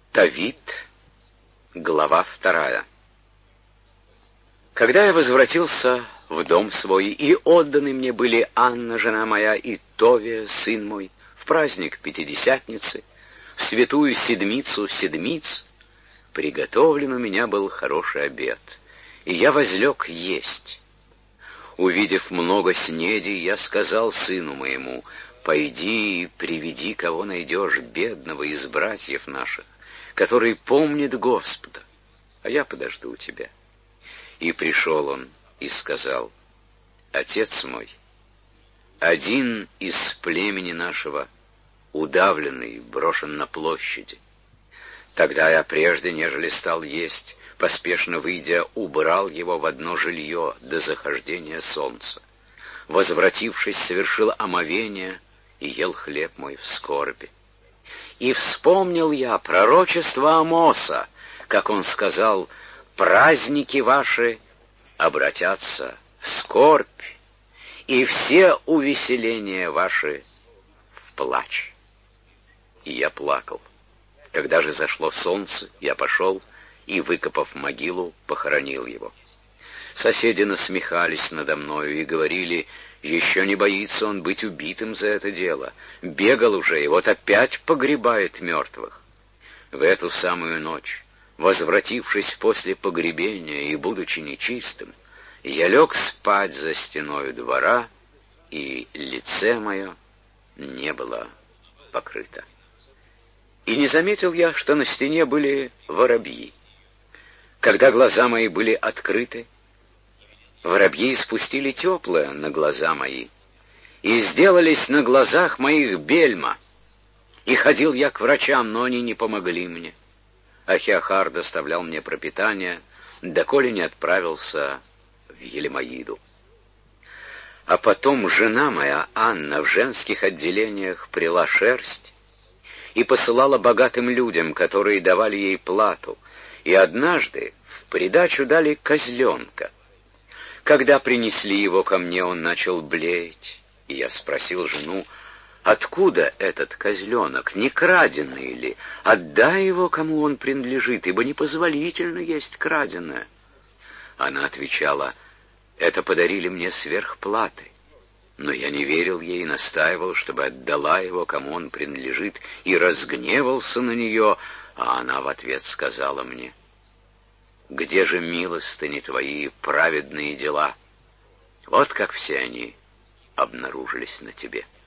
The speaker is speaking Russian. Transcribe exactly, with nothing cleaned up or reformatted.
Тавит, глава вторая. Когда я возвратился в дом свой, и отданы мне были Анна, жена моя, и Товия, сын мой, в праздник Пятидесятницы, в святую седмицу седмиц, приготовлен у меня был хороший обед, и я возлег есть. Увидев много снедей, я сказал сыну моему: «Пойди и приведи, кого найдешь, бедного из братьев наших, который помнит Господа, а я подожду тебя». И пришел он и сказал: «Отец мой, один из племени нашего, удавленный, брошен на площади». Тогда я, прежде нежели стал есть, поспешно выйдя, убрал его в одно жилье до захождения солнца. Возвратившись, совершил омовение и ел хлеб мой в скорби. И вспомнил я пророчество Амоса, как он сказал: «Праздники ваши обратятся в скорбь, и все увеселения ваши в плач». И я плакал. Когда же зашло солнце, я пошел и, выкопав могилу, похоронил его. Соседи насмехались надо мною и говорили: «Еще не боится он быть убитым за это дело. Бегал уже, и вот опять погребает мертвых». В эту самую ночь, возвратившись после погребения и будучи нечистым, я лег спать за стеною двора, и лице мое не было покрыто. И не заметил я, что на стене были воробьи. Когда глаза мои были открыты, воробьи спустили теплое на глаза мои, и сделались на глазах моих бельма. И ходил я к врачам, но они не помогли мне. Ахиахар доставлял мне пропитание, доколе не отправился в Елемоиду. А потом жена моя, Анна, в женских отделениях прила шерсть и посылала богатым людям, которые давали ей плату, и однажды в придачу дали козленка. Когда принесли его ко мне, он начал блеять, и я спросил жену: «Откуда этот козленок, не краденый ли? Отдай его, кому он принадлежит, ибо непозволительно есть краденое». Она отвечала: «Это подарили мне сверх платы». Но я не верил ей и настаивал, чтобы отдала его, кому он принадлежит, и разгневался на нее, а она в ответ сказала мне: «Где же милостыни твои, праведные дела? Вот как все они обнаружились на тебе».